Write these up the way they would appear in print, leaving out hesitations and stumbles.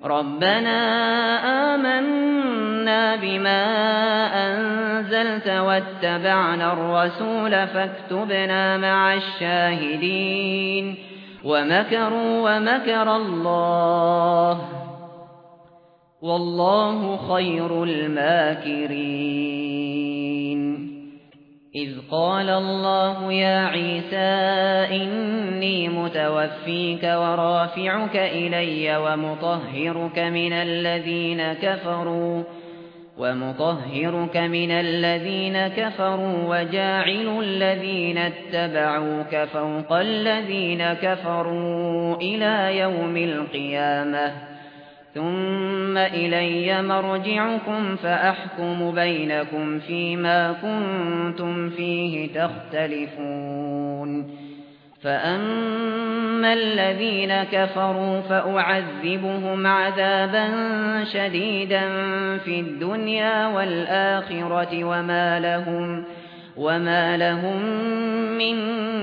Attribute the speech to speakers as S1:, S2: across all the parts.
S1: رَبَّنَا آمَنَّا بِمَا أَنزَلْتَ وَاتَّبَعْنَا الرَّسُولَ فَاكْتُبْنَا مَعَ الشَّاهِدِينَ وَمَكَرُوا وَمَكَرَ اللَّهُ وَاللَّهُ خَيْرُ الْمَاكِرِينَ إِذْ قَالَ اللَّهُ يَا عِيسَى إِنِّي مُتَوَفِّيكَ وَرَافِعُكَ إِلَيَّ وَمُطَهِّرُكَ مِنَ الَّذِينَ كَفَرُوا وَجَاعِلُ الَّذِينَ اتَّبَعُوكَ فَوْقَ الَّذِينَ كَفَرُوا إِلَى يَوْمِ الْقِيَامَةِ ثُمَّ إِلَيَّ مَرْجِعُكُمْ فَأَحْكُمُ بَيْنَكُمْ فِيمَا كُنتُمْ فِيهِ تَخْتَلِفُونَ فَأَمَّا الَّذِينَ كَفَرُوا فَأُعَذِّبُهُمْ عَذَابًا شَدِيدًا فِي الدُّنْيَا وَالْآخِرَةِ وَمَا لَهُم مِّن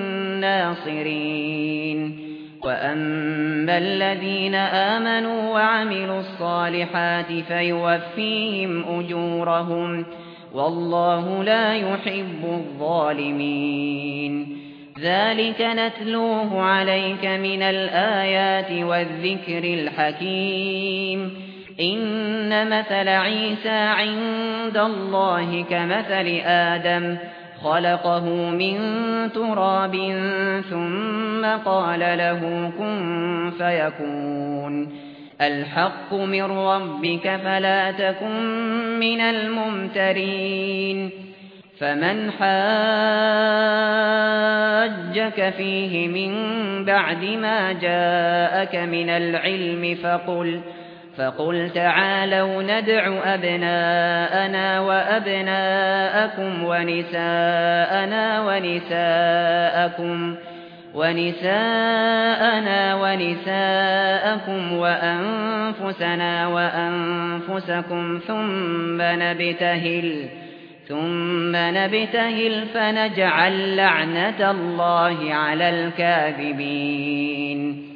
S1: نَّاصِرِينَ وَأَمَّا الَّذِينَ آمَنُوا وَعَمِلُوا الصَّالِحَاتِ فَيُوَفِّيهِمْ أُجُورَهُمْ وَاللَّهُ لَا يُحِبُّ الظَّالِمِينَ ذَلِكَ نَتْلُوهُ عَلَيْكَ مِنَ الْآيَاتِ وَالذِّكْرِ الْحَكِيمِ إِنَّ مَثَلَ عِيسَى عِندَ اللَّهِ كَمَثَلِ آدَمَ خَلَقَهُ مِن تُرَابٍ ثُمَّ قَالَ لَهُ كُن فَيَكُونُ الْحَقُّ مِن رَّبِّكَ فَلَا تَكُن مِّنَ الْمُمْتَرِينَ فَمَنْ حَاجَّكَ فِيهِ مِن بَعْدِ مَا جَاءَكَ مِنَ الْعِلْمِ فَقُلْ تَعَالَوْا نَدْعُ أَبْنَاءَنَا وَأَبْنَاءَكُمْ وَنِسَاءَنَا وَنِسَاءَكُمْ وَأَنفُسَنَا وَأَنفُسَكُمْ ثُمَّ نَبْتَهِلْ فَنَجْعَلْ لَعْنَتَ اللَّهِ عَلَى الْكَاذِبِينَ